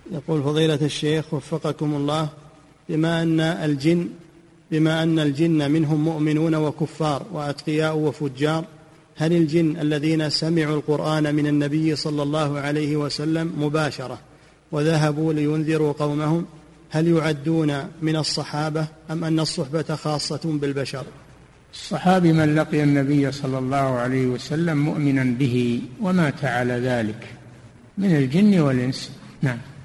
يقول فضيلة الشيخ وفقكم الله، بما أن الجن منهم مؤمنون وكفار وأتقياء وفجار، هل الجن الذين سمعوا القرآن من النبي صلى الله عليه وسلم مباشرة وذهبوا لينذروا قومهم هل يعدون من الصحابة أم أن الصحبة خاصة بالبشر؟ الصحابي من لقي النبي صلى الله عليه وسلم مؤمنا به ومات على ذلك من الجن والإنس. نعم.